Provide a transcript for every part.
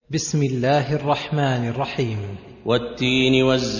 بسم الله الرحمن الرحيم. والتين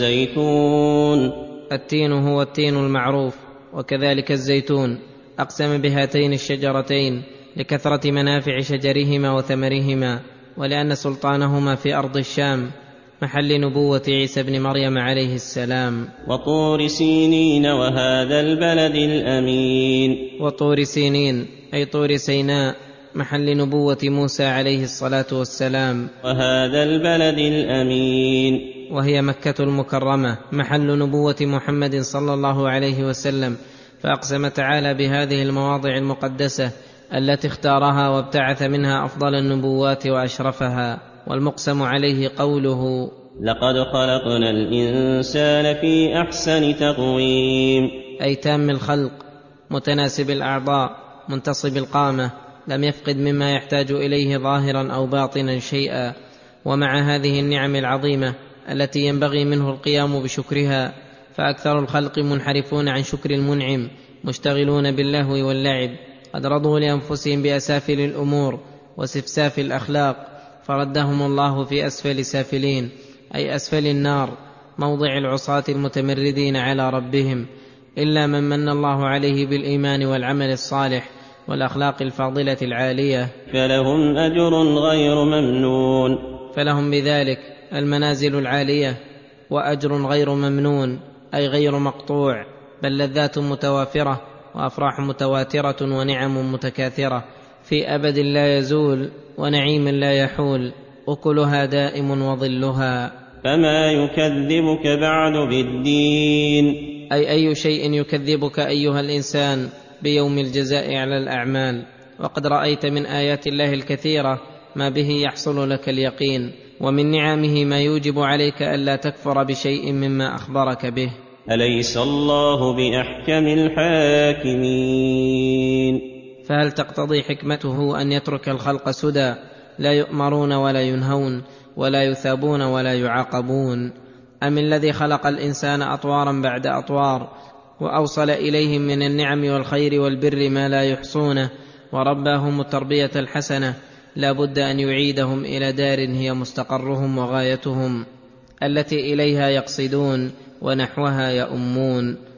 والزيتون. التين هو التين المعروف، وكذلك الزيتون. أقسم بهاتين الشجرتين لكثرة منافع شجرهما وثمرهما، ولأن سلطانهما في أرض الشام محل نبوة عيسى بن مريم عليه السلام. وطور سينين وهذا البلد الأمين. وطور سينين أي طور سيناء محل نبوة موسى عليه الصلاة والسلام. وهذا البلد الأمين وهي مكة المكرمة محل نبوة محمد صلى الله عليه وسلم. فأقسم تعالى بهذه المواضع المقدسة التي اختارها وابتعث منها أفضل النبوات وأشرفها. والمقسم عليه قوله: لقد خلقنا الإنسان في أحسن تقويم، أي تام الخلق، متناسب الأعضاء، منتصب القامة، لم يفقد مما يحتاج إليه ظاهرا أو باطنا شيئا. ومع هذه النعم العظيمة التي ينبغي منه القيام بشكرها، فأكثر الخلق منحرفون عن شكر المنعم، مشتغلون باللهو واللعب، قد رضوا لأنفسهم بأسافل الأمور وسفساف الأخلاق، فردهم الله في أسفل سافلين، أي أسفل النار، موضع العصاة المتمردين على ربهم، إلا من من الله عليه بالإيمان والعمل الصالح والأخلاق الفاضلة العالية، فلهم أجر غير ممنون. فلهم بذلك المنازل العالية وأجر غير ممنون، أي غير مقطوع، بل لذات متوافرة وأفراح متواترة ونعم متكاثرة في أبد لا يزول ونعيم لا يحول، أكلها دائم وظلها. فما يكذبك بعد بالدين، أي شيء يكذبك أيها الإنسان بيوم الجزاء على الأعمال. وقد رأيت من آيات الله الكثيرة ما به يحصل لك اليقين، ومن نعمه ما يوجب عليك ألا تكفر بشيء مما أخبرك به. أليس الله بأحكم الحاكمين؟ فهل تقتضي حكمته أن يترك الخلق سدى، لا يؤمرون ولا ينهون ولا يثابون ولا يعاقبون؟ أم الذي خلق الإنسان أطوارا بعد أطوار، وأوصل إليهم من النعم والخير والبر ما لا يحصونه، ورباهم التربية الحسنة، لا بد أن يعيدهم إلى دار هي مستقرهم وغايتهم، التي إليها يقصدون ونحوها يؤمون.